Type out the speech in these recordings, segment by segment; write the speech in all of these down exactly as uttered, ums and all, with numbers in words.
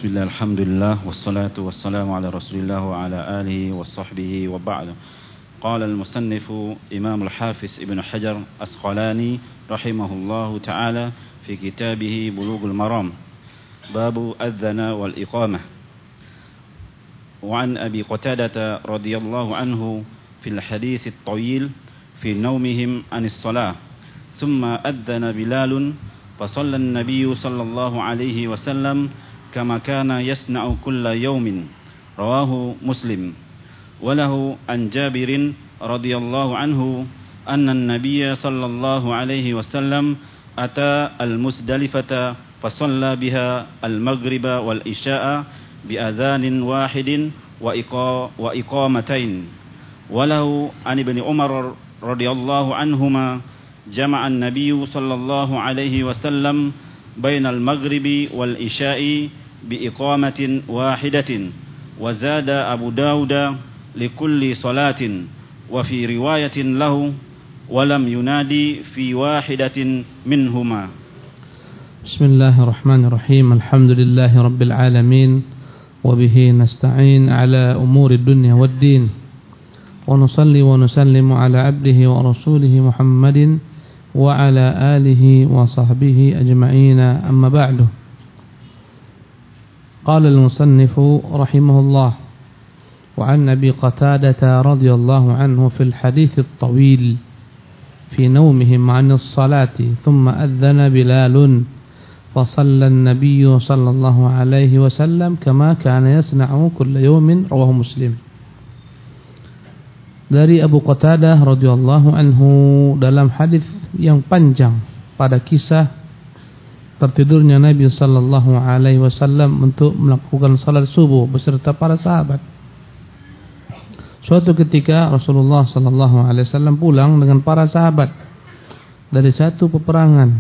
Bismillah, alhamdulillah, wassalatu wassalamu ala rasulillah wa ala alihi wa sahbihi wa ba'da. Qala al-musannifu Imam al-Hafiz Ibn Hajar Asqalani rahimahullahu ta'ala fi kitabihi Bulughul Maram, babu adzana wal iqamah. Wa an Abi Qatadah radhiyallahu anhu fil hadits at-tawil fi nawmihim anis salah, thumma adzana Bilalun fasalla an-nabiy sallallahu alaihi wasallam kama kana yasna'u kulla yawmin, rawahu Muslim. Walahu an Jabirin radhiyallahu anhu anna an-nabiy sallallahu alaihi wasallam ata al-Musdalifata fasalla biha al-maghriba wal isya'a bi adhanin wahidin wa iqa wa iqamatain. Walahu an Ibni Umar radhiyallahu anhuma jama'a an-nabiy sallallahu alaihi wasallam bainal maghribi wal isya'i بإقامة واحدة. وزاد أبو داود لكل صلاة، وفي رواية له ولم ينادي في واحدة منهما. بسم الله الرحمن الرحيم. الحمد لله رب العالمين، وبه نستعين على أمور الدنيا والدين، ونصلي ونسلم على عبده ورسوله محمد وعلى آله وصحبه أجمعين، أما بعد. قال المصنف رحمه الله: وعن أبي قتادة رضي الله عنه في الحديث الطويل في نومهم عن الصلاة ثم أذن بلال فصلى النبي صلى الله عليه وسلم كما كان يصنع كل يوم، رواه مسلم. Dari Abu Qatadah radhiyallahu anhu dalam hadis yang panjang pada kisah tertidurnya Nabi sallallahu alaihi wasallam untuk melakukan salat subuh beserta para sahabat. Suatu ketika Rasulullah sallallahu alaihi wasallam pulang dengan para sahabat dari satu peperangan.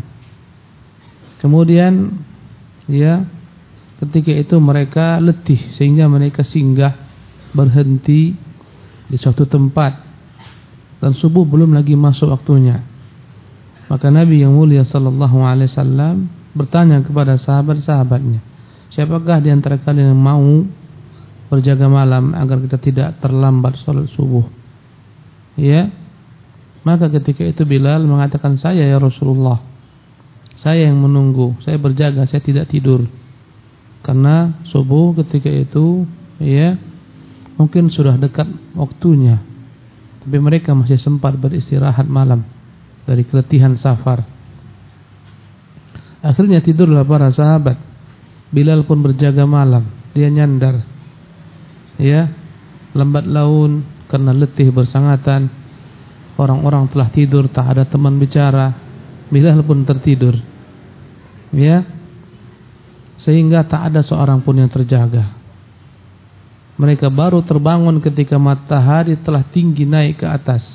Kemudian ya, ketika itu mereka letih sehingga mereka singgah berhenti di suatu tempat dan subuh belum lagi masuk waktunya. Maka Nabi yang mulia sallallahu alaihi wasallam bertanya kepada sahabat-sahabatnya, siapakah di antara kalian yang mau berjaga malam agar kita tidak terlambat salat subuh? Ya. Maka ketika itu Bilal mengatakan, saya ya Rasulullah, saya yang menunggu, saya berjaga, saya tidak tidur. Karena subuh ketika itu ya mungkin sudah dekat waktunya, tapi mereka masih sempat beristirahat malam dari keletihan safar. Akhirnya tidurlah para sahabat. Bilal pun berjaga malam, dia nyandar, ya, lambat laun karena letih bersangatan. Orang-orang telah tidur, tak ada teman bicara. Bilal pun tertidur, ya, sehingga tak ada seorang pun yang terjaga. Mereka baru terbangun ketika matahari telah tinggi naik ke atas,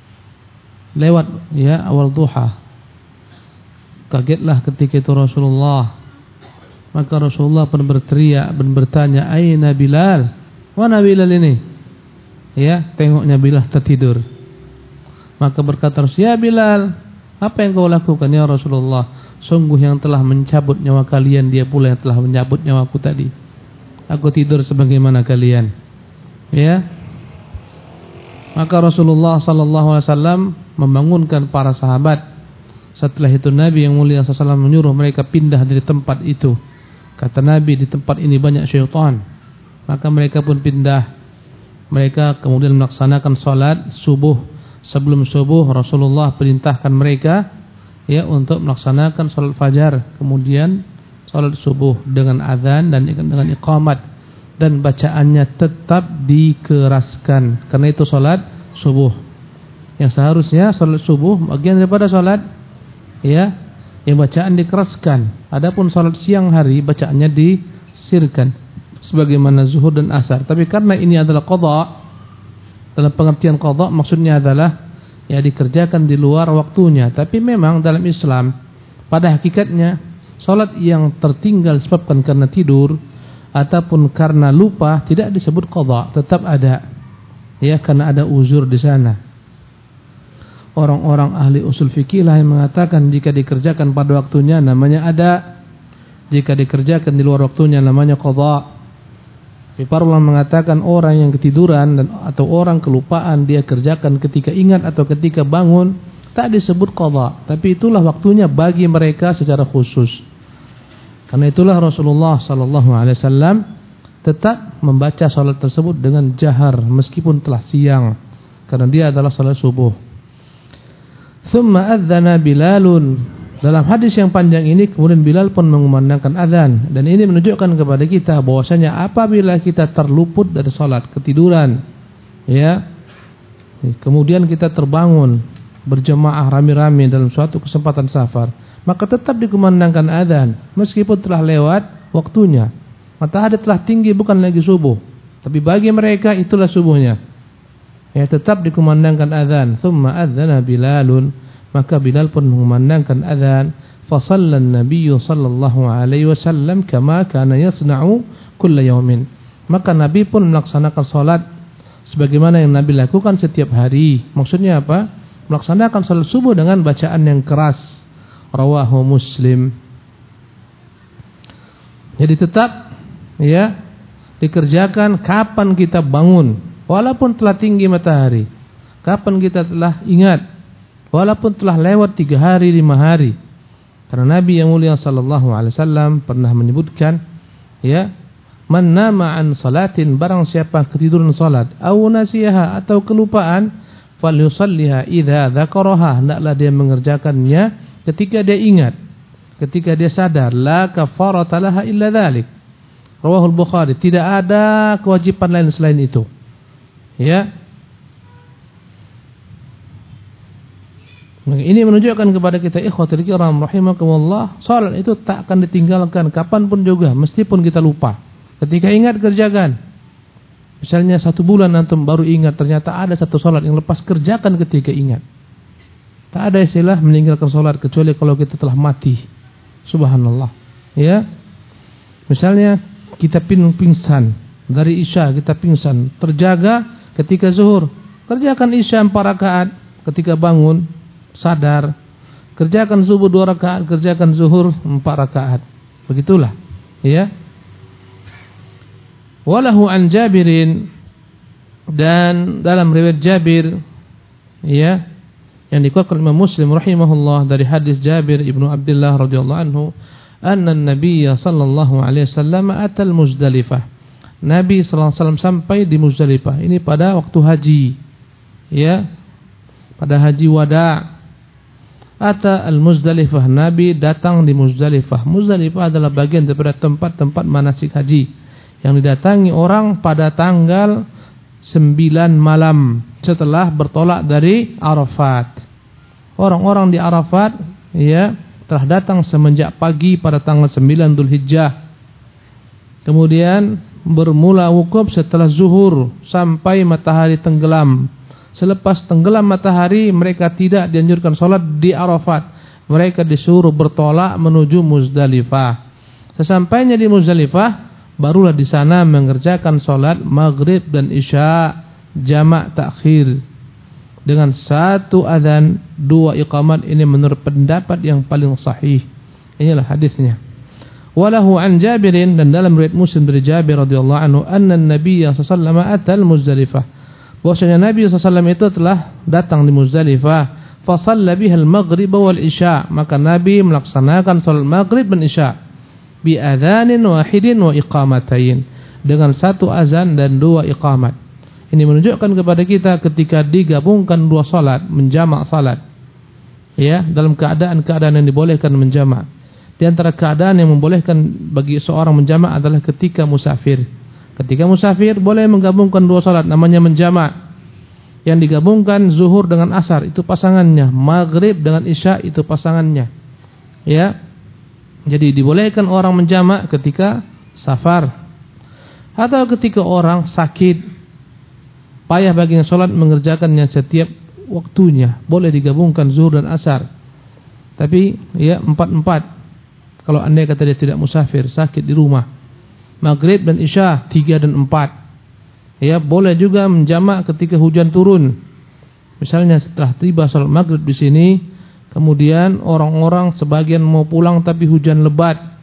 lewat ya awal duha. Kagetlah ketika itu Rasulullah. Maka Rasulullah pun berteriak dan bertanya, aina Bilal? Mana Bilal ini? Ya, tengoknya Bilal tertidur. Maka berkata Rasul, ya Bilal, apa yang kau lakukan ya Rasulullah? Sungguh yang telah mencabut nyawa kalian, dia pula yang telah mencabut nyawaku tadi. Aku tidur sebagaimana kalian. Ya. Maka Rasulullah sallallahu alaihi wasallam membangunkan para sahabat. Setelah itu Nabi yang mulia sallallahu alaihi wasallam menyuruh mereka pindah dari tempat itu. Kata Nabi, di tempat ini banyak syaitan. Maka mereka pun pindah. Mereka kemudian melaksanakan salat subuh. Sebelum subuh Rasulullah perintahkan mereka ya untuk melaksanakan salat fajar, kemudian salat subuh dengan azan dan dengan iqamat, dan bacaannya tetap dikeraskan karena itu salat subuh. Yang seharusnya salat subuh bagian daripada salat ya, yang bacaan dikeraskan. Adapun salat siang hari bacaannya disirkan sebagaimana zuhur dan asar. Tapi karena ini adalah qadha, dalam pengertian qadha maksudnya adalah ya dikerjakan di luar waktunya. Tapi memang dalam Islam pada hakikatnya salat yang tertinggal disebabkan karena tidur ataupun karena lupa tidak disebut qadha, tetap ada ya, karena ada uzur di sana. Orang-orang ahli usul fikih lah yang mengatakan jika dikerjakan pada waktunya namanya ada. Jika dikerjakan di luar waktunya namanya qadha. Para ulama mengatakan orang yang ketiduran dan atau orang kelupaan dia kerjakan ketika ingat atau ketika bangun tak disebut qadha, tapi itulah waktunya bagi mereka secara khusus. Karena itulah Rasulullah sallallahu alaihi wasallam tetap membaca salat tersebut dengan jahar meskipun telah siang, karena dia adalah salat subuh. Tsumma adzana Bilalun. Dalam hadis yang panjang ini kemudian Bilal pun mengumandangkan azan, dan ini menunjukkan kepada kita bahwasanya apabila kita terluput dari salat, ketiduran, ya, kemudian kita terbangun berjemaah rame-rame dalam suatu kesempatan safar, maka tetap dikumandangkan azan meskipun telah lewat waktunya. Matahari telah tinggi, bukan lagi subuh, tapi bagi mereka itulah subuhnya. Ya, tetap dikumandangkan azan. Tsumma adzana Bilalun. Maka Bilal pun mengumandangkan azan. Fa shallan nabiyyu sallallahu alaihi wasallam kama kana yasna'u kulla yaumin. Maka Nabi pun melaksanakan salat sebagaimana yang Nabi lakukan setiap hari. Maksudnya apa? Melaksanakan salat subuh dengan bacaan yang keras. Rawahu Muslim. Jadi tetap, ya, dikerjakan kapan kita bangun, walaupun telah tinggi matahari, kapan kita telah ingat, walaupun telah lewat tiga hari, lima hari. Karena Nabi yang mulia sallallahu alaihi wasallam pernah menyebutkan, ya, man nama an salatin, barang siapa ketiduran salat, aw nasiyaha, atau kelupaan, falyusalliha idza dzakaraha, hendaklah dia mengerjakannya ketika dia ingat, ketika dia sadar. La kafarata laha illa dzalik. Rawahul Bukhari. Tidak ada kewajiban lain selain itu. Ya. Ini menunjukkan kepada kita, ikhwatul kiram rahimakumullah, salat itu tak akan ditinggalkan kapanpun juga, meskipun kita lupa. Ketika ingat, kerjakan. Misalnya satu bulan antum baru ingat ternyata ada satu salat yang lepas, kerjakan ketika ingat. Tak ada istilah meninggalkan salat kecuali kalau kita telah mati. Subhanallah. Ya. Misalnya kita pingsan dari isya, kita pingsan, terjaga ketika zuhur, kerjakan isya empat rakaat. Ketika bangun sadar, kerjakan subuh dua rakaat, kerjakan zuhur empat rakaat. Begitulah, ya. Walahu an Jabirin, dan dalam riwayat Jabir, ya, yang dikuatkan Imam Muslim rahimahullah dari hadis Jabir ibnu Abdullah radhiyallahu anhu, anna an-nabiy sallallahu alaihi wasallam atal Muzdalifah. Nabi sallallahu alaihi wasallam sampai di Muzdalifah. Ini pada waktu haji, ya, pada haji wada. Ata al-Muzdalifah, Nabi datang di Muzdalifah. Muzdalifah adalah bagian daripada tempat-tempat manasik haji yang didatangi orang pada tanggal sembilan malam setelah bertolak dari Arafat. Orang-orang di Arafat, ya, telah datang semenjak pagi pada tanggal sembilan Dzulhijjah. Kemudian bermula wukuf setelah zuhur sampai matahari tenggelam. Selepas tenggelam matahari, mereka tidak dianjurkan sholat di Arafat. Mereka disuruh bertolak menuju Muzdalifah. Sesampainya di Muzdalifah, barulah di sana mengerjakan sholat maghrib dan isya jamak takhir dengan satu adzan, dua iqamat. Ini menurut pendapat yang paling sahih. Inilah hadisnya. Walahu an Jabirin, dan dalam riwayat Muslim dari Jabir radhiyallahu anhu, anna an-nabiy sallallahu alaihi wasallam atal Muzdalifah, bahwasanya Nabi sallallahu alaihi wasallam itu telah datang di Muzdalifah. Fa shalla biha al-maghrib wal isya, maka Nabi melaksanakan salat maghrib dan isya bi adzanin wahidin wa iqamatain, dengan satu azan dan dua iqamat. Ini menunjukkan kepada kita ketika digabungkan dua salat, menjamak salat, ya, dalam keadaan-keadaan yang dibolehkan menjamak. Di antara keadaan yang membolehkan bagi seorang menjamak adalah ketika musafir. Ketika musafir boleh menggabungkan dua salat, namanya menjamak. Yang digabungkan zuhur dengan asar, itu pasangannya. Maghrib dengan isya, itu pasangannya. Ya. Jadi dibolehkan orang menjamak ketika safar, atau ketika orang sakit, payah baginya salat mengerjakannya setiap waktunya. Boleh digabungkan zuhur dan asar. Tapi ya empat-empat. Kalau andai kata dia tidak musafir, sakit di rumah. Maghrib dan isya tiga dan empat. Ya, boleh juga menjamak ketika hujan turun. Misalnya setelah tiba salat maghrib di sini, kemudian orang-orang sebagian mau pulang tapi hujan lebat.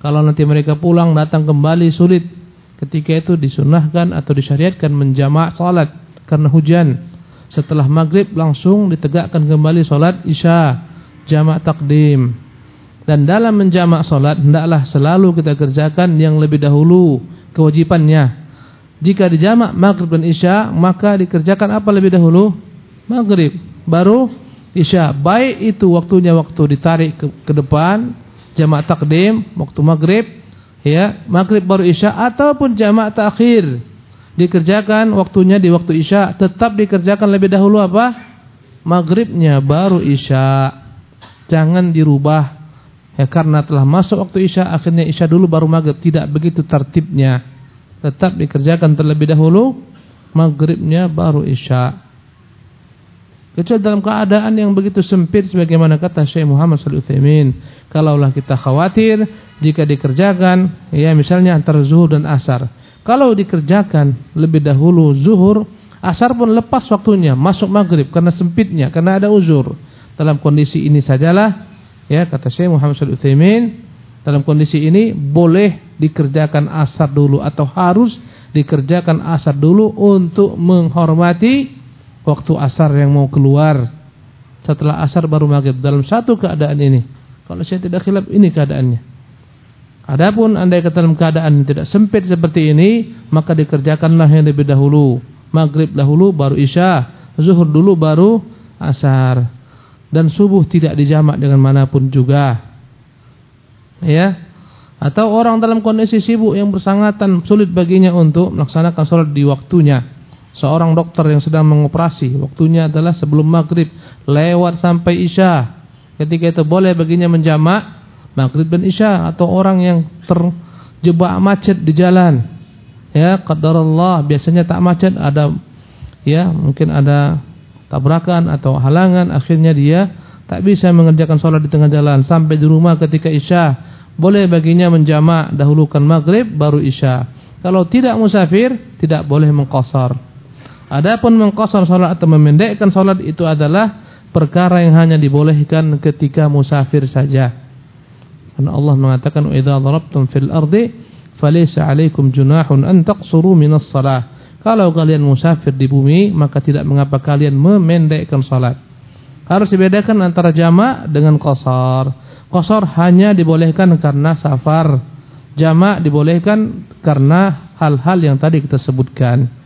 Kalau nanti mereka pulang datang kembali sulit, ketika itu disunahkan atau disyariatkan menjamak salat karena hujan. Setelah maghrib langsung ditegakkan kembali salat isya, jamak takdim. Dan dalam menjamak salat hendaklah selalu kita kerjakan yang lebih dahulu kewajibannya. Jika dijamak maghrib dan isya, maka dikerjakan apa lebih dahulu? Maghrib, baru isya. Baik itu waktunya waktu ditarik ke, ke depan, jamak takdim waktu maghrib, ya, maghrib baru isya, ataupun jamak takhir dikerjakan waktunya di waktu isya, tetap dikerjakan lebih dahulu apa? Maghribnya baru isya. Jangan dirubah, ya, karena telah masuk waktu isya akhirnya isya dulu baru maghrib. Tidak begitu tertibnya. Tetap dikerjakan terlebih dahulu maghribnya baru isya. Kecuali dalam keadaan yang begitu sempit sebagaimana kata Syekh Muhammad Shalih Utsaimin, kalaulah kita khawatir jika dikerjakan, ya, misalnya antara zuhur dan asar. Kalau dikerjakan lebih dahulu zuhur, asar pun lepas waktunya, masuk maghrib karena sempitnya, karena ada uzur. Dalam kondisi ini sajalah, ya, kata Syekh Muhammad Shalih Utsaimin, dalam kondisi ini boleh dikerjakan asar dulu atau harus dikerjakan asar dulu untuk menghormati waktu asar yang mau keluar. Setelah asar baru maghrib. Dalam satu keadaan ini, kalau saya tidak khilaf, ini keadaannya. Adapun andai kata dalam keadaan tidak sempit seperti ini, maka dikerjakanlah yang lebih dahulu. Maghrib dahulu baru isya, zuhur dulu baru asar. Dan subuh tidak dijamak dengan manapun juga, ya. Atau orang dalam kondisi sibuk yang bersangatan, sulit baginya untuk melaksanakan sholat di waktunya. Seorang dokter yang sedang mengoperasi, waktunya adalah sebelum maghrib lewat sampai isya. Ketika itu boleh baginya menjamak maghrib dan isya. Atau orang yang terjebak macet di jalan, ya, qadarullah, biasanya tak macet, ada, ya, mungkin ada tabrakan atau halangan, akhirnya dia tak bisa mengerjakan sholat di tengah jalan. Sampai di rumah ketika isya, boleh baginya menjamak, dahulukan maghrib baru isya. Kalau tidak musafir, tidak boleh mengqasar. Adapun mengqasar salat atau memendekkan salat itu adalah perkara yang hanya dibolehkan ketika musafir saja. Karena Allah mengatakan, "Wa idza darabtum fil ardi falaysa 'alaikum junahun an taqsuru minas shalah." Kalau kalian musafir di bumi, maka tidak mengapa kalian memendekkan salat. Harus dibedakan antara jamak dengan qasar. Qasar hanya dibolehkan karena safar. Jamak dibolehkan karena hal-hal yang tadi kita sebutkan.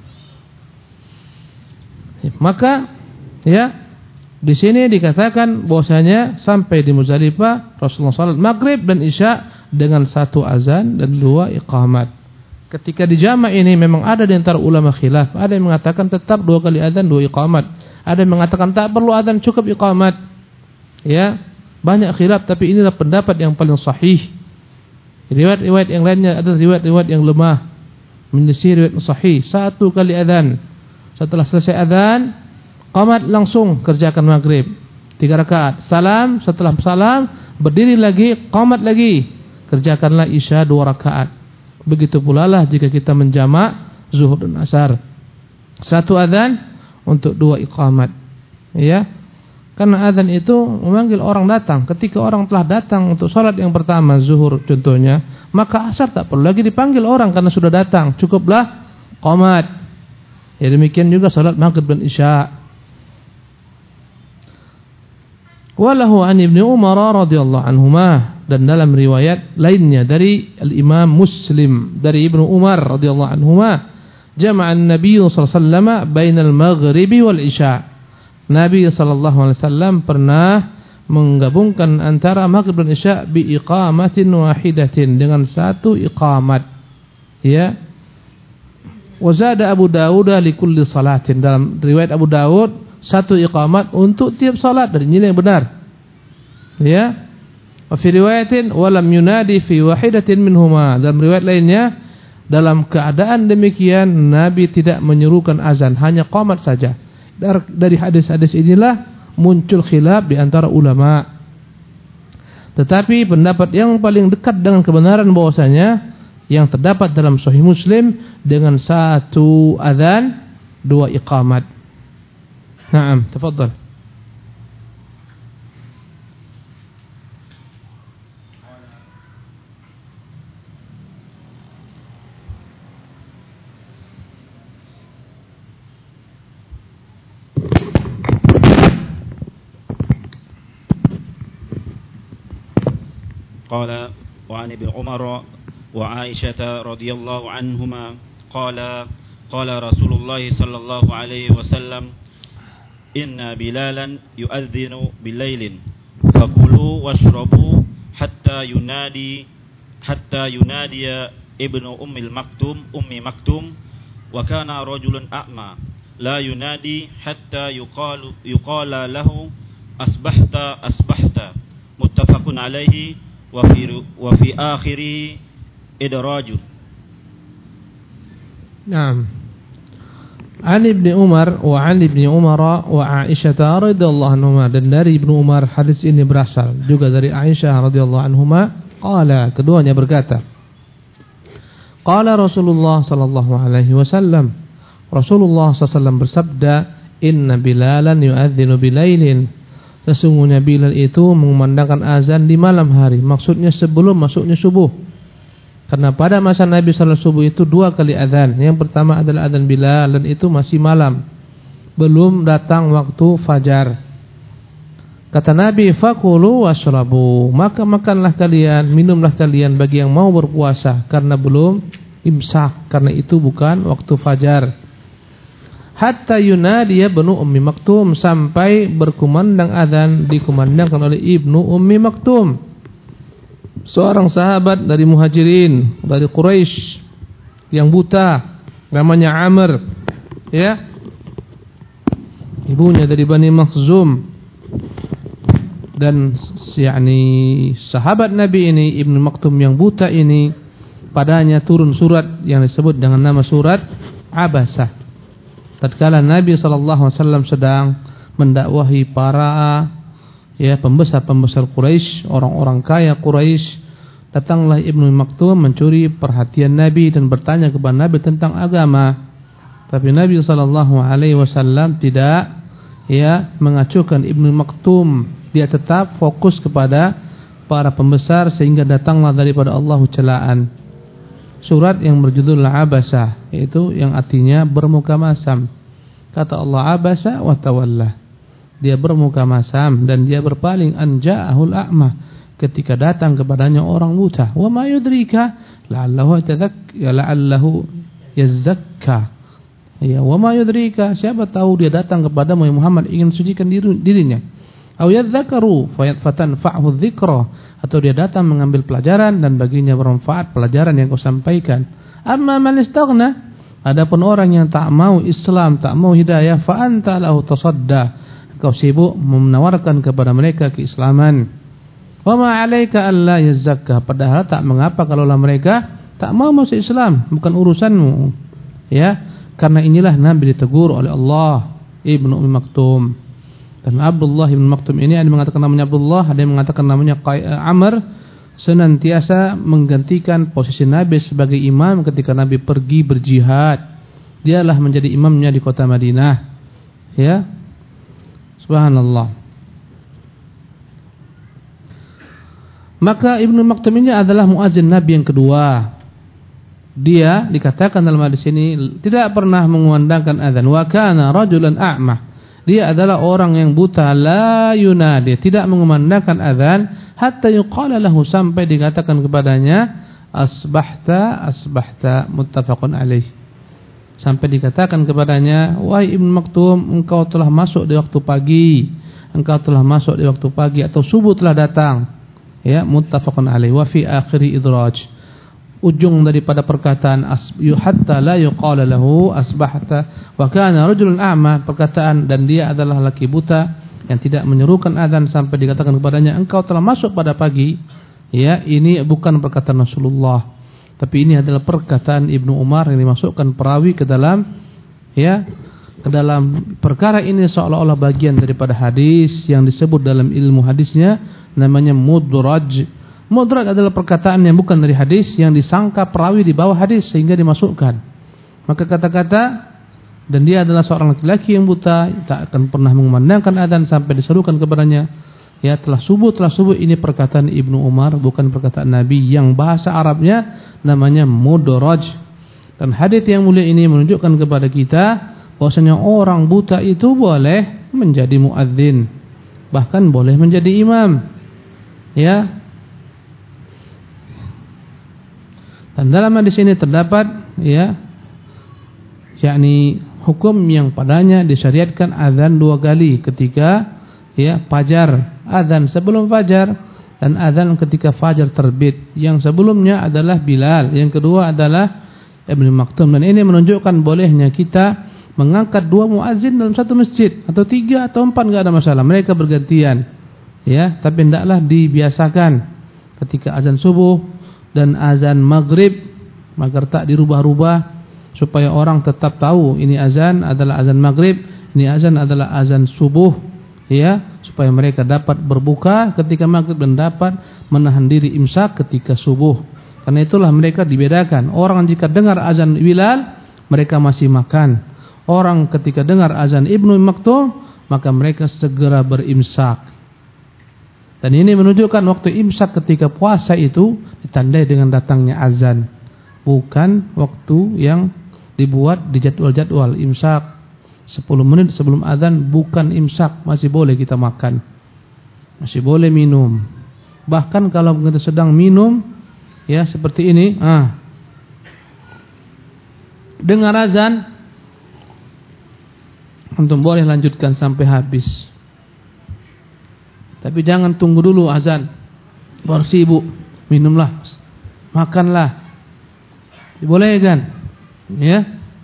Maka, ya, di sini dikatakan bahwasanya sampai di Muzdalifah Rasulullah salat maghrib dan isya dengan satu azan dan dua iqamat. Ketika dijamak ini memang ada di antara ulama khilaf. Ada yang mengatakan tetap dua kali azan dua iqamat. Ada yang mengatakan tak perlu azan, cukup iqamat. Ya, banyak khilaf, tapi inilah pendapat yang paling sahih. Riwayat-riwayat yang lainnya adalah riwayat-riwayat yang lemah, menyelisih riwayat sahih. Satu kali azan. Setelah selesai azan, qamat langsung kerjakan maghrib tiga rakaat. Salam, setelah salam berdiri lagi, qamat lagi, kerjakanlah isya dua rakaat. Begitu pula lah jika kita menjamak zuhur dan asar. Satu azan untuk dua iqamat, ya. Karena azan itu memanggil orang datang. Ketika orang telah datang untuk salat yang pertama, zuhur contohnya, maka asar tak perlu lagi dipanggil orang karena sudah datang. Cukuplah qamat. Ya, demikian juga salat maghrib dan isya. Walahu an Ibnu Umar radhiyallahu anhuma, dan dalam riwayat lainnya dari Al-Imam Muslim dari Ibnu Umar radhiyallahu anhuma, jama'a an-nabiy sallallahu alaihi wasallam bainal maghribi wal isya. Nabi sallallahu alaihi wasallam pernah menggabungkan antara maghrib dan isya bi iqamatin wahidatin, dengan satu iqamat, ya. Wa zada Abu Dawud li kulli salatin, dalam riwayat Abu Dawud satu iqamat untuk tiap salat, dan ini yang benar, ya. Wa fi riwayatin wa lam yunadi fi wahidatin minhuma, dalam riwayat lainnya dalam keadaan demikian Nabi tidak menyerukan azan, hanya qamat saja. Dari hadis-hadis inilah muncul khilaf di antara ulama. Tetapi pendapat yang paling dekat dengan kebenaran bahwasanya yang terdapat dalam Sahih Muslim dengan satu azan dua iqamat. Naam, tafadhal. قال وعن ابن عمر وعائشة رضي الله عنهما قال قال رسول الله صلى الله عليه وسلم إن بلالا يؤذن بالليل فكلوا واشربوا حتى ينادي حتى ينادي ابن أم المكتوم أم مكتوم وكان رجل أعمى لا ينادي حتى يقال يقال له أصبحت أصبحت متفق عليه وفي وفي آخره إدراج. نعم. عن ابن عمر وعن ابن عمر وعائشة radhiyallahu anhuma, dan dari Ibnu Umar hadis ini berasal juga dari Aisyah radhiyallahu anhuma, qala, keduanya berkata, qala Rasulullah sallallahu alaihi wasallam, Rasulullah sallallahu alaihi wasallam bersabda, inna bilalan yu'adzinu bilailin, sesungguhnya Bilal itu mengumandangkan azan di malam hari, maksudnya sebelum masuknya subuh. Karena pada masa Nabi sallallahu alaihi wasallam subuh itu dua kali azan. Yang pertama adalah azan Bilal, dan itu masih malam, belum datang waktu fajar. Kata Nabi, fakulu washrabu, maka makanlah kalian, minumlah kalian bagi yang mau berpuasa, karena belum imsak, karena itu bukan waktu fajar. Hatta yunadiya ibnu Ummi Maktum, sampai berkumandang azan dikumandangkan oleh Ibnu Ummi Maktum, seorang sahabat dari Muhajirin, dari Quraisy, yang buta, namanya Amr, ya, ibunya dari Bani Makhzum. Dan yakni sahabat Nabi ini, Ibnu Maktum yang buta ini, padanya turun surat yang disebut dengan nama surat Abasah. Tatkala Nabi sallallahu alaihi wasallam sedang mendakwahi para ya pembesar-pembesar Quraisy, orang-orang kaya Quraisy, datanglah Ibnu Maktum mencuri perhatian Nabi dan bertanya kepada Nabi tentang agama. Tapi Nabi sallallahu alaihi wasallam tidak ya mengacuhkan Ibnu Maktum, dia tetap fokus kepada para pembesar, sehingga datanglah daripada Allah celaan. Surat yang berjudul Abasa, yaitu yang artinya bermuka masam. Kata Allah, Abasa wa tawalla, dia bermuka masam dan dia berpaling, an ja'ahul a'ma, ketika datang kepadanya orang buta. Wa ma yudrika la'allahu tadhakka ya la'allahu yazakka. Ya, wa ma yudrika, siapa tahu dia datang kepadamu ya Muhammad ingin sucikan diri, dirinya. Aw yadzakaru fatanfa'hu dzikra, atau dia datang mengambil pelajaran dan baginya bermanfaat pelajaran yang kau sampaikan. Amma man istaghna, adapun orang yang tak mau Islam, tak mau hidayah, fa anta lahu tasadda, kau sibuk menawarkan kepada mereka keislaman. Wa ma 'alaika alla yazakka, padahal tak mengapa kalaulah mereka tak mau masuk Islam, bukan urusanmu. Ya, karena inilah Nabi ditegur oleh Allah. Ibnu Ummi Maktum. Dan Abdullah bin Maktum ini ada yang mengatakan namanya Abdullah, ada yang mengatakan namanya Amr, senantiasa menggantikan posisi Nabi sebagai imam ketika Nabi pergi berjihad. Dialah menjadi imamnya di kota Madinah. Ya. Subhanallah. Maka Ibnu Maktum ini adalah muadzin Nabi yang kedua. Dia dikatakan dalam hadis ini tidak pernah mengumandangkan azan. Wa kana rajulan a'ma, dia adalah orang yang buta, la yunadi, tidak mengumandangkan azan, hatta yuqala lahu, sampai dikatakan kepadanya asbahta asbahta, muttafaqun alaih, sampai dikatakan kepadanya, wahai Ibnu Maktum, engkau telah masuk di waktu pagi, engkau telah masuk di waktu pagi, atau subuh telah datang. Ya, muttafaqun alaih. Wa fi akhiri idraj, ujung daripada perkataan hatta la yuqala lahu asbahta wa kana rajulun a'ma, perkataan dan dia adalah laki buta yang tidak menyerukan azan, sampai dikatakan kepadanya engkau telah masuk pada pagi. Ya, ini bukan perkataan Rasulullah, tapi ini adalah perkataan Ibnu Umar yang dimasukkan perawi ke dalam ya ke dalam perkara ini, seolah-olah bagian daripada hadis yang disebut dalam ilmu hadisnya namanya mudraj. Mudraj adalah perkataan yang bukan dari hadis, yang disangka perawi di bawah hadis sehingga dimasukkan. Maka kata-kata, dan dia adalah seorang laki-laki yang buta, tak akan pernah mengumandangkan azan sampai diserukan kepadanya, ya telah subuh, telah subuh, ini perkataan Ibnu Umar, bukan perkataan Nabi yang bahasa Arabnya namanya mudraj. Dan hadis yang mulia ini menunjukkan kepada kita bahwasanya orang buta itu boleh menjadi muadzin, bahkan boleh menjadi imam. Ya. Dan dalam hadis ini terdapat ya yakni hukum yang padanya disyariatkan azan dua kali ketika ya fajar, azan sebelum fajar dan azan ketika fajar terbit. Yang sebelumnya adalah Bilal, yang kedua adalah Ibnu Maktum. Dan ini menunjukkan bolehnya kita mengangkat dua muazin dalam satu masjid, atau tiga atau empat, enggak ada masalah. Mereka bergantian. Ya, tapi hendaklah dibiasakan ketika azan subuh dan azan maghrib agar tak dirubah-rubah, supaya orang tetap tahu ini azan adalah azan maghrib, ini azan adalah azan subuh, ya, supaya mereka dapat berbuka ketika maghrib dan dapat menahan diri imsak ketika subuh. Karena itulah mereka dibedakan. Orang jika dengar azan Bilal, mereka masih makan. Orang ketika dengar azan Ibnu Maktum, maka mereka segera berimsak. Dan ini menunjukkan waktu imsak ketika puasa itu ditandai dengan datangnya azan, bukan waktu yang dibuat di jadwal-jadwal. Imsak sepuluh menit sebelum azan bukan imsak, masih boleh kita makan, masih boleh minum. Bahkan kalau kita sedang minum ya seperti ini, ah, dengar azan, antum boleh lanjutkan sampai habis. Tapi jangan tunggu dulu azan baru sibuk, minumlah, makanlah. Dibolehkan, ya.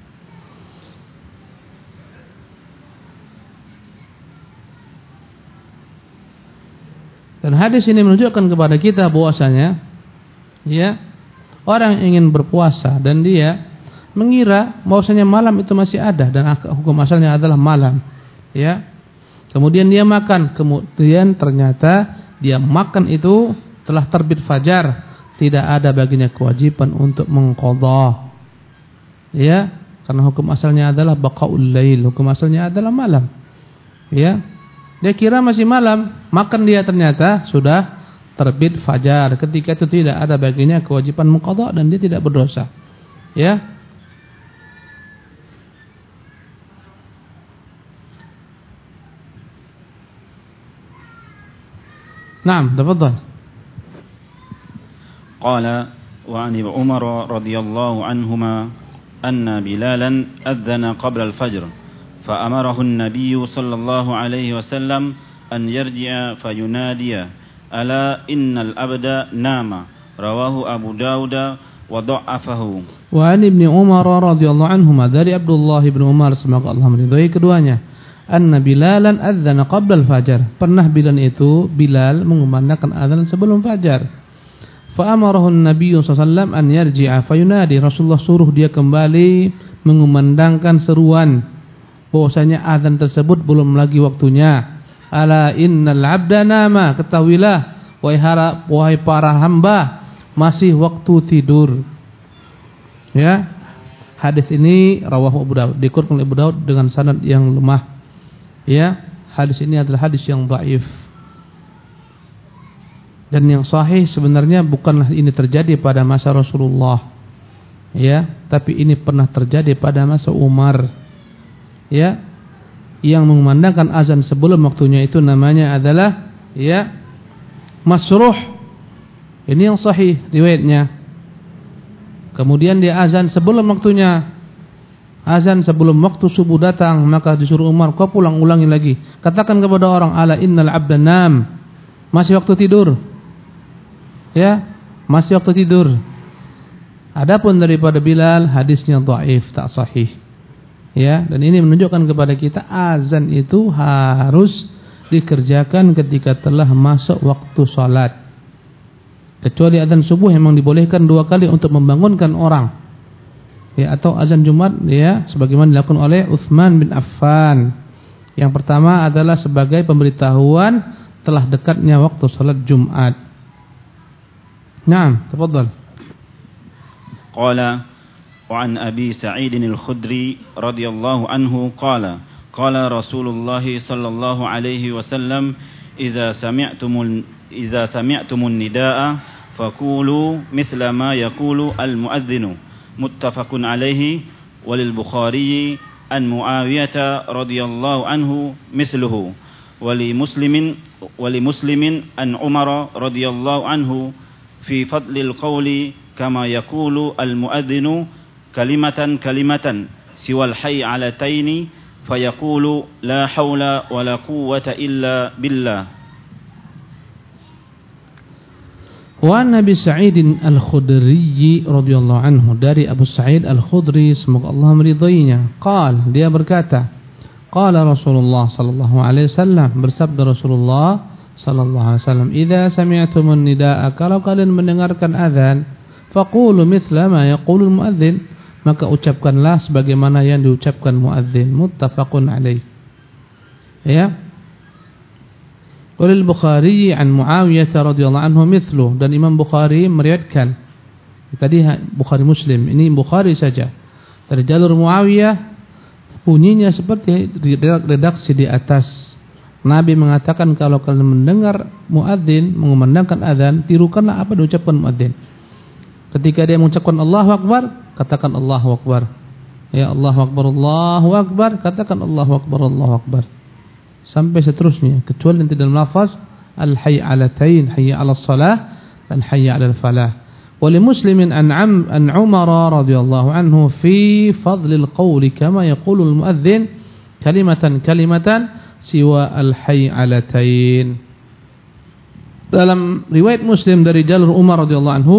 Dan hadis ini menunjukkan kepada kita bahwasanya ya, orang yang ingin berpuasa dan dia mengira bahwasanya malam itu masih ada dan hukum asalnya adalah malam, ya. Kemudian dia makan, kemudian ternyata dia makan itu telah terbit fajar, tidak ada baginya kewajiban untuk mengqadha. Ya, karena hukum asalnya adalah baqaul lail, hukum asalnya adalah malam. Ya. Dia kira masih malam, makan dia ternyata sudah terbit fajar. Ketika itu tidak ada baginya kewajiban mengqadha dan dia tidak berdosa. Ya. نعم تفضل. قال وعن ابن عمر رضي الله عنهما أن بلالا أذن قبل الفجر فأمره النبي صلى الله عليه وسلم أن يرجع فينادي ألا إن الأبد نام رواه أبو داود وضعفه. وعن ابن عمر رضي الله عنهما, dari Abdullah bin Umar semoga Allah meridhai keduanya, anna Bilalan adzana qabla al-fajar, pernah Bilal itu Bilal mengumandangkan azan sebelum fajar. Fa amarahu an-nabiy sallallahu alaihi wasallam an yarji'a fayunadi, Rasulullah suruh dia kembali mengumandangkan seruan bahwasanya azan tersebut belum lagi waktunya. Ala innal 'abda nama, ketahuilah wahai harap wahai para hamba masih waktu tidur. Ya, hadis ini rawahu Abu Daud, dikeluarkan oleh Abu Daud dengan sanad yang lemah. Ya, hadis ini adalah hadis yang dhaif. Dan yang sahih sebenarnya bukanlah ini terjadi pada masa Rasulullah. Ya, tapi ini pernah terjadi pada masa Umar. Ya, yang mengumandangkan azan sebelum waktunya itu namanya adalah ya masruh. Ini yang sahih riwayatnya. Kemudian dia azan sebelum waktunya. Azan sebelum waktu subuh datang, maka disuruh Umar, kau pulang ulangi lagi. Katakan kepada orang, ala innal 'abda nam, masih waktu tidur. Ya, masih waktu tidur. Adapun daripada Bilal, hadisnya dhaif, tak sahih. Ya, dan ini menunjukkan kepada kita azan itu harus dikerjakan ketika telah masuk waktu salat. Kecuali azan subuh memang dibolehkan dua kali untuk membangunkan orang. Ya, atau azan Jumat ya sebagaimana dilakukan oleh Utsman bin Affan. Yang pertama adalah sebagai pemberitahuan telah dekatnya waktu salat Jumat. Naam, tafadhal. Qala wa an Abi Sa'id al-Khudri radhiyallahu anhu qala qala Rasulullah sallallahu alaihi wasallam idza sami'tumul idza sami'tumun nidaa faqulu misla ma yaqulu al-mu'adhdhinu. Muttafaqun alaihi walil Bukhari an Muawiyah radhiyallahu anhu misluhu wali Muslimin wali Muslimin an Umar radhiyallahu anhu fi fadlil qawli kama yaqulu al-mu'adzinu kalimatan kalimatan siwal hayy 'alataini fayaqulu la haula wala quwwata illa billah. Wa Nabi Sa'id Al-Khudri radhiyallahu anhu, dari Abu Sa'id Al-Khudri semoga Allah meridainya, qala, dia berkata, qala Rasulullah sallallahu alaihi wasallam, bersabda Rasulullah sallallahu alaihi wasallam, idza sami'tumun nidaa, kalau kalian mendengarkan azan, faqulu mithla ma yaqulul muadzin, maka ucapkanlah sebagaimana yang diucapkan muadzin. Muttafaqun alaih. Ya. Qala al-Bukhari an Muawiyah radhiyallahu anhu mithlu, dan Imam Bukhari meriwayatkan, tadi Bukhari Muslim, ini Bukhari saja, dari jalur Muawiyah, bunyinya seperti redaksi di atas. Nabi mengatakan, kalau kalian mendengar muadzin mengumandangkan azan, tirukanlah apa diucapkan muadzin. Ketika dia mengucapkan Allahu Akbar, katakan Allahu Akbar. Ya, Allahu Akbar, Allahu Akbar, katakan Allahu Akbar, Allahu Akbar. Sampai seterusnya, kecuali nanti dalam lafaz al-hayy 'alatain, hayy 'alas salah dan hayy 'alal falah. Wa li Muslimin an am an Umar radhiyallahu anhu fi fadlil qawli kama yaqulu al-muadzin kalimatan kalimatan siwa al-hayy 'alatain. Dalam riwayat Muslim dari jalur Umar radhiyallahu anhu,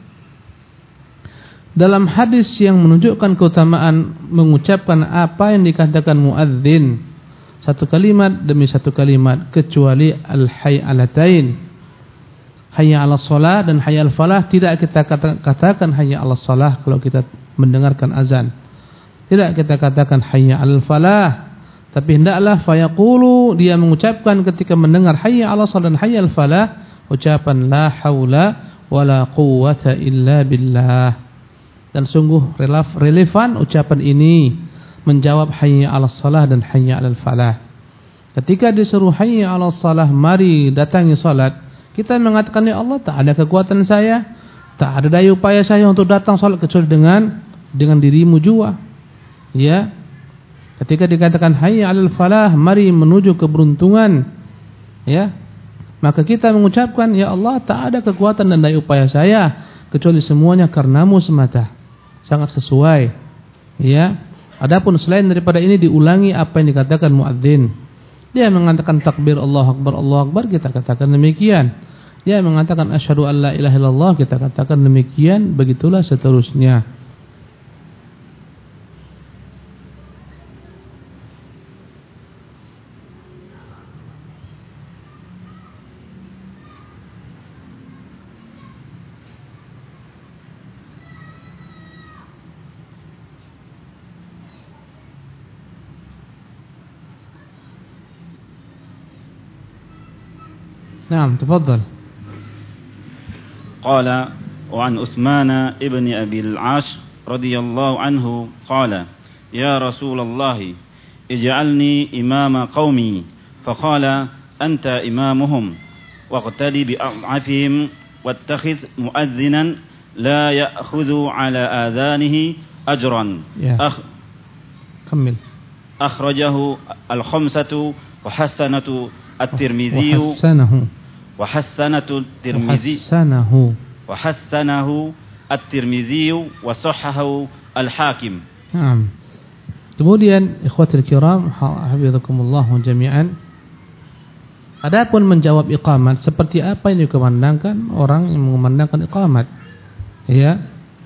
dalam hadis yang menunjukkan keutamaan mengucapkan apa yang dikatakan muadzin, satu kalimat demi satu kalimat, kecuali al-hayy 'alatain, hayy 'alas shalah dan hayy 'alal falah, tidak kita katakan hayy 'alas shalah kalau kita mendengarkan azan. Tidak kita katakan hayy 'alal falah, tapi hendaklah fayaqulu, dia mengucapkan ketika mendengar hayy 'alas shalah dan hayy 'alal falah, ucapan la haula wala quwwata illa billah. Dan sungguh relevan ucapan ini menjawab hayy 'alas shalah dan hayy 'alal falah. Ketika disuruh hayy 'alas shalah, mari datangi salat, kita mengatakan, ya Allah, tak ada kekuatan saya, tak ada daya upaya saya untuk datang salat kecuali dengan dengan dirimu jua. Ya. Ketika dikatakan hayy 'alal falah, mari menuju keberuntungan, ya, maka kita mengucapkan, ya Allah, tak ada kekuatan dan daya upaya saya kecuali semuanya karenamu semata. Sangat sesuai. Ya. Adapun selain daripada ini, diulangi apa yang dikatakan muadzin. Dia mengatakan takbir Allahu Akbar, Allahu Akbar, kita katakan demikian. Dia mengatakan asyhadu an la ilaha illallah, kita katakan demikian. Begitulah seterusnya. نعم تفضل. قال وعن عثمان ابن أبي العاص رضي الله عنه قال يا رسول الله اجعلني إمام قومي، فقال أنت إمامهم واقتدي بأضعفهم واتخذ مؤذنا لا يأخذ على آذانه أجرا. أخ كمل. أخرجه الخمسة وحسنة الترمذي وحسنه وحسنة الترمذي وحسنه وحسنه الترمذي وصححه الحاكم. نعم. Kemudian ikhwatul kiram hafizakumullah jami'an, adapun menjawab iqamat, seperti apa yang dikumandangkan orang yang mengumandangkan iqamat, ya.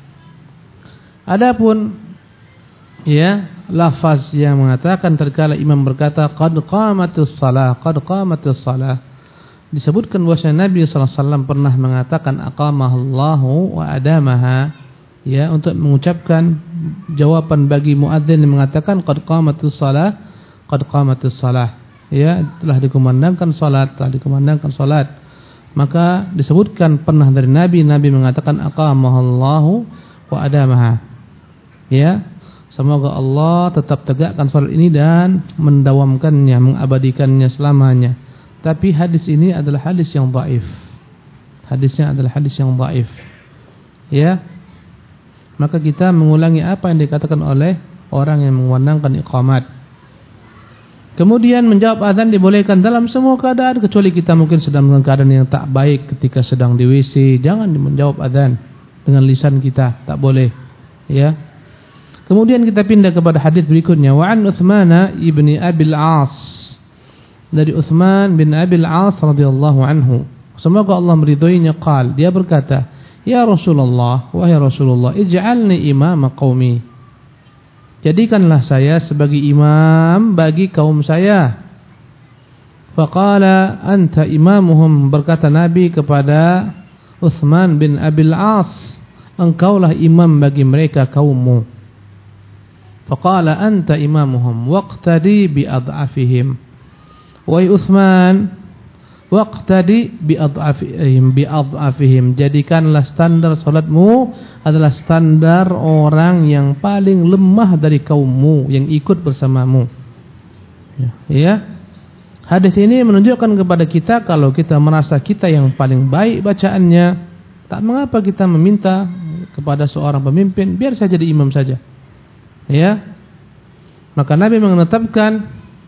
Adapun ya lafaz yang mengatakan tatkala imam berkata qad qamatis shalah, qad qamatis shalah, disebutkan bahwa Nabi sallallahu alaihi wasallam pernah mengatakan aqamahallahu wa adamaha, ya, untuk mengucapkan jawaban bagi muadzin yang mengatakan qad qamatis shalah, qad qamatis shalah, ya, telah dikumandangkan salat, telah dikumandangkan salat. Maka disebutkan pernah dari Nabi, Nabi mengatakan aqamahallahu wa adamaha, ya, semoga Allah tetap tegakkan salat ini dan mendawamkannya, mengabadikannya selamanya. Tapi hadis ini adalah hadis yang dhaif. Hadisnya adalah hadis yang dhaif. Ya. Maka kita mengulangi apa yang dikatakan oleh orang yang mengumandangkan iqamat. Kemudian menjawab azan dibolehkan dalam semua keadaan, kecuali kita mungkin sedang dalam keadaan yang tak baik, ketika sedang di W C, jangan menjawab azan. dengan lisan kita, tak boleh. Ya. Kemudian kita pindah kepada hadis berikutnya. Wa an Utsman ibni Abil As. Dari Utsman bin Abil As radhiyallahu anhu. Semoga Allah meridhoinya, qal, dia berkata, "Ya Rasulullah, wahai Rasulullah, ij'alni imama qaumi." Jadikanlah saya sebagai imam bagi kaum saya. Faqala anta imamuhum, berkata Nabi kepada Utsman bin Abil As, engkaulah imam bagi mereka kaummu. Faqala anta imamuhum waqtadi bi ad'afihim. Wahai Utsman, waqtadi bi ad'afihim bi ad'afihim, jadikanlah standar salatmu adalah standar orang yang paling lemah dari kaummu yang ikut bersamamu. Ya, ya. Hadis ini menunjukkan kepada kita kalau kita merasa kita yang paling baik bacaannya, tak mengapa kita meminta kepada seorang pemimpin, biar saya jadi imam saja. Ya. Maka Nabi menetapkan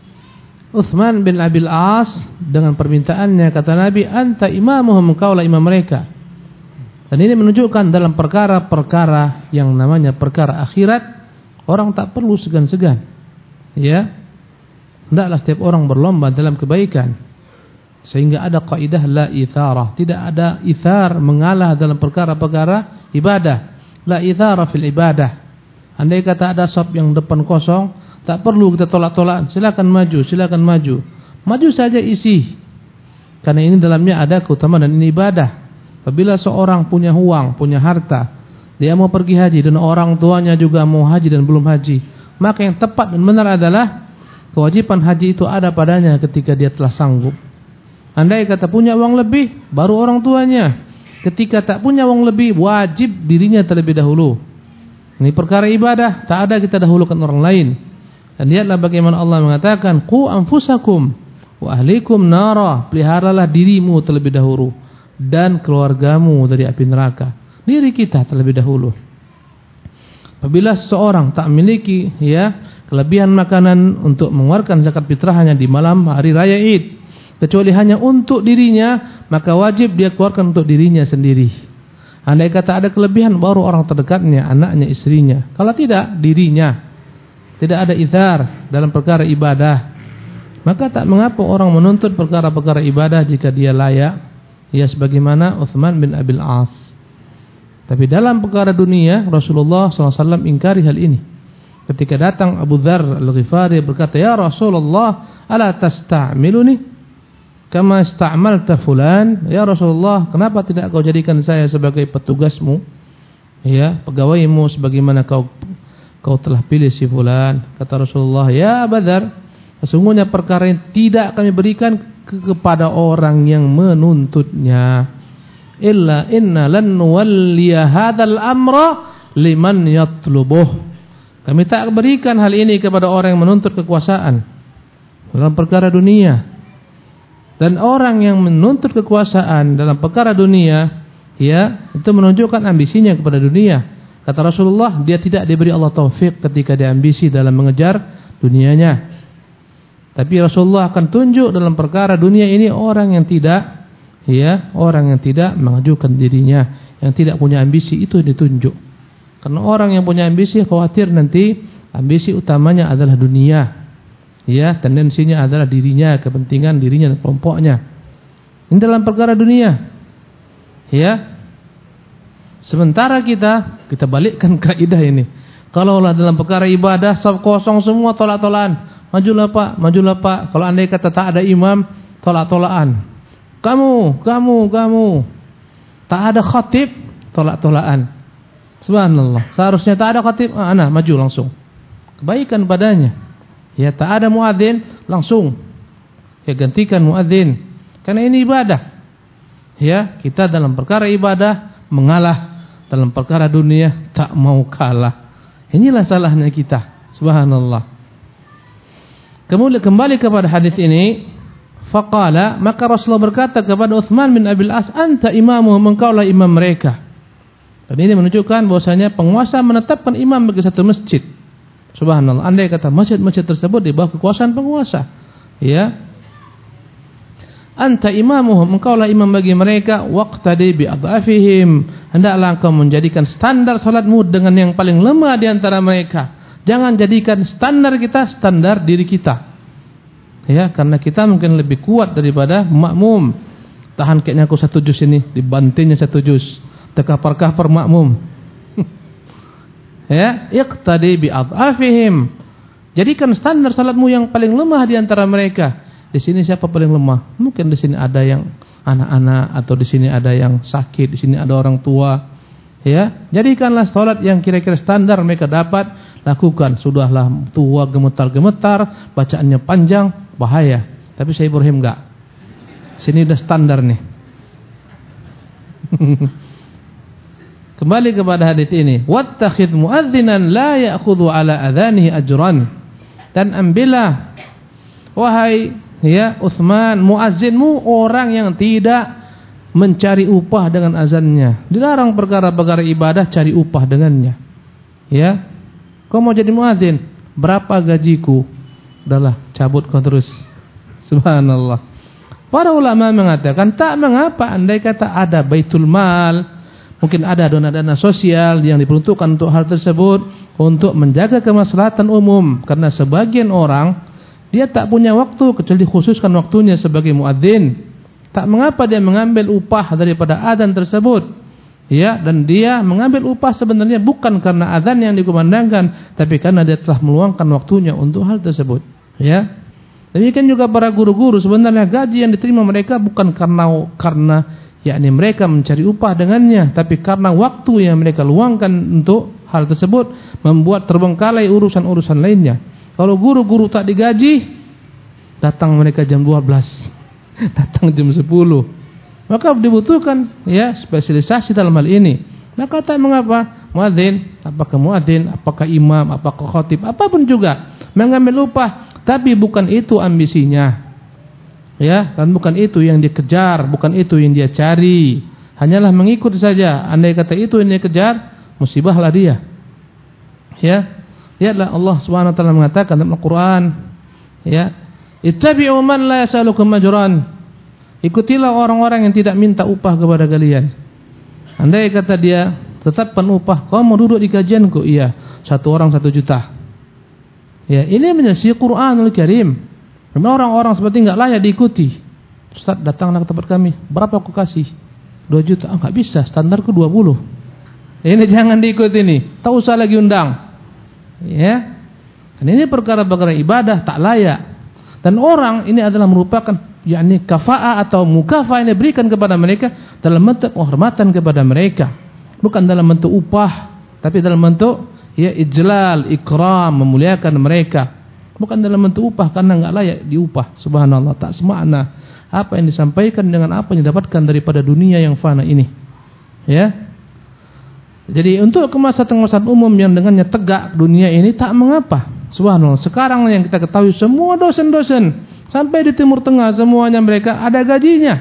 Utsman bin Abil As dengan permintaannya, kata Nabi, anta imamuhum, kaulah imam mereka. Dan ini menunjukkan dalam perkara-perkara yang namanya perkara akhirat, orang tak perlu segan-segan. Ya. Hendaklah setiap orang berlomba dalam kebaikan. Sehingga ada kaidah la itharah, tidak ada ithar, mengalah dalam perkara-perkara ibadah. La ithara fil ibadah. Andai kata ada shop yang depan kosong, tak perlu kita tolak-tolak, silakan maju, silakan maju. Maju saja isi. Karena ini dalamnya ada keutamaan dan ini ibadah. Apabila seorang punya uang, punya harta, dia mau pergi haji dan orang tuanya juga mau haji dan belum haji, maka yang tepat dan benar adalah kewajiban haji itu ada padanya ketika dia telah sanggup. Andai kata punya uang lebih, baru orang tuanya. Ketika tak punya uang lebih, wajib dirinya terlebih dahulu. Ini perkara ibadah, tak ada kita dahulukan orang lain. Dan lihatlah bagaimana Allah mengatakan, qu anfusakum wa ahlikum nara, peliharalah dirimu terlebih dahulu dan keluargamu dari api neraka. Diri kita terlebih dahulu. Apabila seseorang tak memiliki ya kelebihan makanan untuk mengeluarkan zakat fitrahnya di malam hari raya Id, kecuali hanya untuk dirinya, maka wajib dia keluarkan untuk dirinya sendiri. Andai kata ada kelebihan, baru orang terdekatnya, anaknya, istrinya. Kalau tidak, dirinya. Tidak ada ithar dalam perkara ibadah. Maka tak mengapa orang menuntut perkara-perkara ibadah jika dia layak, ya sebagaimana Utsman bin Abil As. Tapi dalam perkara dunia, Rasulullah shallallahu alaihi wasallam ingkari hal ini. Ketika datang Abu Dzar Al-Ghifari berkata, "Ya Rasulullah, ala tasta'miluni kama ista'malta fulan?" Ya Rasulullah, kenapa tidak kau jadikan saya sebagai petugasmu, ya, pegawaimu sebagaimana kau kau telah pilih si fulan? Kata Rasulullah, "Ya Abu Dzar, sesungguhnya perkara yang tidak kami berikan ke kepada orang yang menuntutnya. Illa inna lan nuwalliya hadzal amra liman yatlubuh." Kami tak berikan hal ini kepada orang yang menuntut kekuasaan dalam perkara dunia. Dan orang yang menuntut kekuasaan dalam perkara dunia, ya, itu menunjukkan ambisinya kepada dunia. Kata Rasulullah, dia tidak diberi Allah taufik ketika dia ambisi dalam mengejar dunianya. Tapi Rasulullah akan tunjuk dalam perkara dunia ini orang yang tidak, ya, orang yang tidak mengajukan dirinya, yang tidak punya ambisi, itu ditunjuk. Karena orang yang punya ambisi khawatir nanti ambisi utamanya adalah dunia, ya, tendensinya adalah dirinya, kepentingan dirinya dan kelompoknya. Ini dalam perkara dunia, ya. Sementara kita kita balikkan kaidah ini. Kalaulah dalam perkara ibadah saf kosong semua, tolak-tolakan, majulah Pak, majulah Pak. Kalau andai kata tak ada imam, tolak-tolakan. Kamu, kamu, kamu. Tak ada khatib, tolak-tolakan. Subhanallah. Seharusnya tak ada khatib, ah, ana maju langsung. Kebaikan padanya. Ya, tak ada muadzin, langsung ya gantikan muadzin. Karena ini ibadah. Ya, kita dalam perkara ibadah mengalah, dalam perkara dunia tak mau kalah. Inilah salahnya kita. Subhanallah. Kemudian kembali kepada hadis ini, faqala, maka Rasulullah berkata kepada Utsman bin Abil As, anta imamuhum, engkaulah imam mereka. Dan ini menunjukkan bahwasanya penguasa menetapkan imam bagi satu masjid. Subhanallah. Andai kata masjid-masjid tersebut di bawah kekuasaan penguasa, ya, anta imamuhum, engkaulah imam bagi mereka, waqtadi bi adhafihim, hendaklah engkau menjadikan standar salatmu dengan yang paling lemah di antara mereka. Jangan jadikan standar kita standar diri kita. Ya, karena kita mungkin lebih kuat daripada makmum. Tahan kayaknya aku satu juz ini, dibantingnya satu juz. Terkapar-kapar makmum. Ya, iqtadi bi adhafihim. Jadikan standar salatmu yang paling lemah di antara mereka. Di sini siapa paling lemah? Mungkin di sini ada yang anak-anak, atau di sini ada yang sakit, di sini ada orang tua. Ya, jadikanlah salat yang kira-kira standar mereka dapat lakukan. Sudahlah tua gemetar-gemetar, bacaannya panjang, bahaya. Tapi saya Ibrahim enggak. Sini udah standar nih. Kembali kepada hadis ini, wattakhidh muadzinan la ya'khudhu ala adhanihi ajran. Dan ambillah wahai ya Utsman, muazzinmu orang yang tidak mencari upah dengan azannya. Dilarang perkara-perkara ibadah cari upah dengannya. Ya. Kau mau jadi muadzin, berapa gajiku? Udahlah, cabut kau terus. Subhanallah. Para ulama mengatakan tak mengapa andai kata ada baitul mal, mungkin ada dana-dana sosial yang diperuntukkan untuk hal tersebut, untuk menjaga kemaslahatan umum. Karena sebagian orang dia tak punya waktu kecuali khususkan waktunya sebagai muadzin. Tak mengapa dia mengambil upah daripada azan tersebut. Ya, dan dia mengambil upah sebenarnya bukan karena azan yang dikumandangkan, tapi karena dia telah meluangkan waktunya untuk hal tersebut. Ya. Demikian juga para guru-guru, sebenarnya gaji yang diterima mereka bukan karena karena yakni mereka mencari upah dengannya, tapi karena waktu yang mereka luangkan untuk hal tersebut membuat terbengkalai urusan-urusan lainnya. Kalau guru-guru tak digaji, datang mereka jam dua belas, datang jam sepuluh. Maka dibutuhkan ya spesialisasi dalam hal ini. Maka tak mengapa muadzin, apakah muadzin, apakah imam, apakah khatib, apapun juga mengambil upah, tapi bukan itu ambisinya. Ya, dan bukan itu yang dia kejar, bukan itu yang dia cari. Hanyalah mengikut saja. Andai kata itu yang dia kejar, musibahlah dia. Ya. Lihatlah Allah Subhanahu wa taala mengatakan dalam Al-Qur'an, ya, ittabi'u man la yasalukum ajran. Ikutilah orang-orang yang tidak minta upah kepada kalian. Andai kata dia tetapkan upah, kau mau duduk di kajianku? Iya, satu orang satu juta. Ya, ini menyelesaikan Qur'anul Karim. Karena orang-orang seperti enggak layak diikuti. Ustaz, datanglah ke tempat kami, berapa aku kasih? dua juta. Ah, enggak bisa, standarku dua puluh. Ini jangan diikuti nih. Tak usah lagi undang. Ya. Dan ini perkara-perkara ibadah tak layak. Dan orang ini adalah merupakan yakni kafa'ah atau mukafa'ah yang diberikan kepada mereka dalam bentuk penghormatan kepada mereka, bukan dalam bentuk upah, tapi dalam bentuk ya ijlal, ikram, memuliakan mereka, bukan dalam bentuk upah karena enggak layak diupah. Subhanallah, tak semakna apa yang disampaikan dengan apa yang didapatkan daripada dunia yang fana ini. Ya. Jadi untuk kemaslahatan umum yang dengannya tegak dunia ini tak mengapa. Subhanallah, sekarang yang kita ketahui semua dosen-dosen sampai di Timur Tengah semuanya mereka ada gajinya.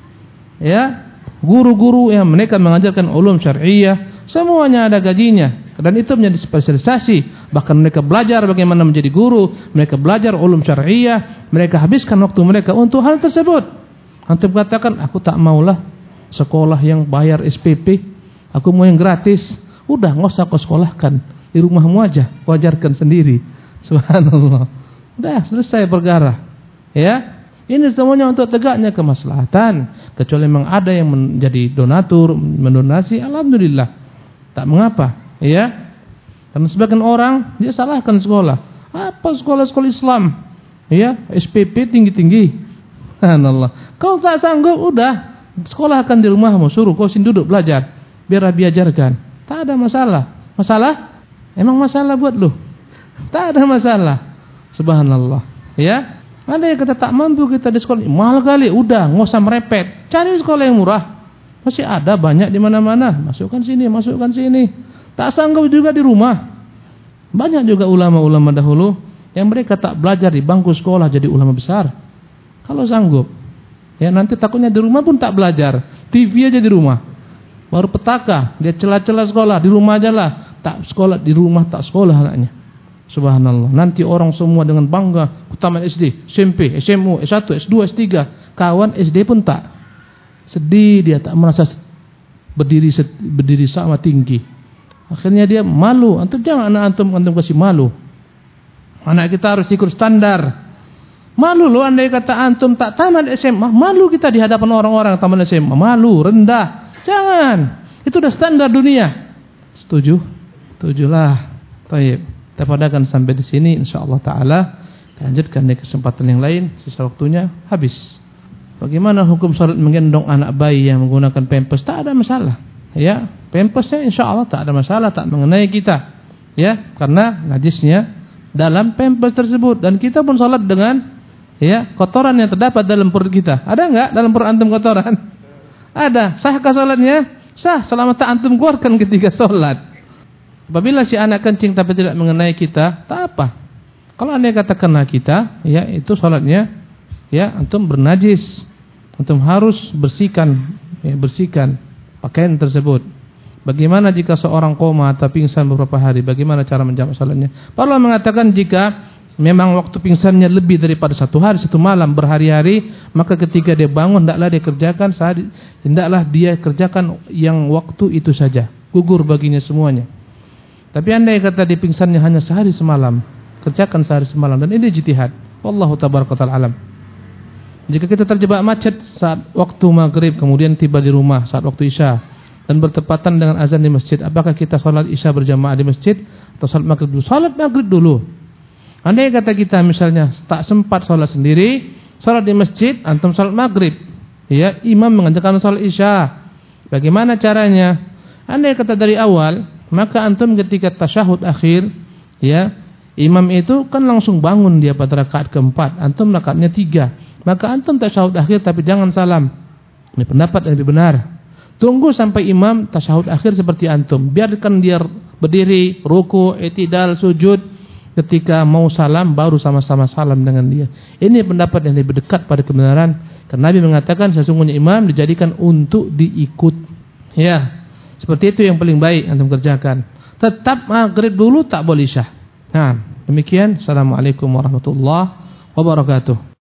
Ya, guru-guru yang mereka mengajarkan ulum syar'iyyah semuanya ada gajinya. Dan itu menjadi spesialisasi. Bahkan mereka belajar bagaimana menjadi guru, mereka belajar ulum syar'iyyah, mereka habiskan waktu mereka untuk hal tersebut. Antum katakan, aku tak maulah sekolah yang bayar S P P, aku mau yang gratis. Udah, enggak usah kau sekolahkan, di rumahmu aja, wajarkan sendiri. Subhanallah. Udah selesai perkara. Ya, ini semuanya untuk tegaknya kemaslahatan. Kecuali memang ada yang menjadi donatur, mendonasi, alhamdulillah, tak mengapa. Ya, karena sebagian orang dia salahkan sekolah. Apa sekolah-sekolah Islam? Ya, S P P tinggi-tinggi. Subhanallah. Kau tak sanggup, udah sekolahkan di rumahmu, suruh kau sini duduk belajar, biar diajarkan. Tak ada masalah. Masalah? Emang masalah buat lu? Tak ada masalah. Subhanallah. Ya. Ada yang kata tak mampu kita di sekolah, mahal kali, udah nggak usah merepet, cari sekolah yang murah, masih ada banyak di mana-mana, masukkan sini, masukkan sini. Tak sanggup juga di rumah, banyak juga ulama-ulama dahulu yang mereka tak belajar di bangku sekolah jadi ulama besar. Kalau sanggup, ya nanti takutnya di rumah pun tak belajar, T V aja di rumah, baru petaka, dia celah-celah sekolah di rumah aja lah, tak sekolah di rumah tak sekolah anaknya. Subhanallah. Nanti orang semua dengan bangga tamat S D, S M P, S M U, S satu, S dua, S tiga. Kawan S D pun tak. Sedih dia, tak merasa berdiri berdiri sama tinggi. Akhirnya dia malu. Antum jangan anak antum antum kasih malu. Anak kita harus ikut standar. Malu loh andai kata antum tak tamat S M A, malu kita di hadapan orang-orang tamat S M A, malu, rendah. Jangan. Itu udah standar dunia. Setuju? Setujulah. Baik. Kita padakan sampai di sini insyaallah taala. Kita lanjutkan di kesempatan yang lain, sisa waktunya habis. Bagaimana hukum salat menggendong anak bayi yang menggunakan pampers? Tak ada masalah. Ya, pampersnya insyaallah tak ada masalah, tak mengenai kita. Ya, karena najisnya dalam pampers tersebut dan kita pun salat dengan ya, kotoran yang terdapat dalam perut kita. Ada enggak dalam perut antum kotoran? Ada. Sahkah salatnya? Sah selama tak antum keluarkan ketika salat. Apabila si anak kencing tapi tidak mengenai kita, tak apa. Kalau anda katakan kita, ya itu salatnya, ya antum bernajis, antum harus bersihkan, ya, bersihkan pakaian tersebut. Bagaimana jika seorang koma atau pingsan beberapa hari? Bagaimana cara menjamak salatnya? Para ulama mengatakan jika memang waktu pingsannya lebih daripada satu hari, satu malam, berhari-hari, maka ketika dia bangun, hendaklah dia kerjakan saat, hendaklah dia kerjakan yang waktu itu saja, gugur baginya semuanya. Tapi andai kata dia pingsannya hanya sehari semalam, kerjakan sehari semalam, dan ini ijtihad. Wallahu tabaraka ta'ala alam. Jika kita terjebak macet saat waktu maghrib, kemudian tiba di rumah saat waktu isya, dan bertepatan dengan azan di masjid, apakah kita sholat isya berjamaah di masjid atau sholat maghrib dulu? Sholat maghrib dulu. Andai kata kita misalnya tak sempat sholat sendiri, sholat di masjid, antum sholat maghrib, ya imam mengerjakan sholat isya. Bagaimana caranya? Andai kata dari awal, maka antum ketika tasyahud akhir, ya imam itu kan langsung bangun dia pada rakaat keempat, antum rakaatnya tiga, maka antum tasyahud akhir tapi jangan salam. Ini pendapat yang lebih benar. Tunggu sampai imam tasyahud akhir seperti antum, biarkan dia berdiri, ruku, i'tidal, sujud. Ketika mau salam baru sama-sama salam dengan dia. Ini pendapat yang lebih dekat pada kebenaran. Karena Nabi mengatakan sesungguhnya imam dijadikan untuk diikut. Ya, seperti itu yang paling baik antum kerjakan. Tetap maghrib dulu, tak boleh isya. Nah, demikian. Assalamualaikum warahmatullahi wabarakatuh.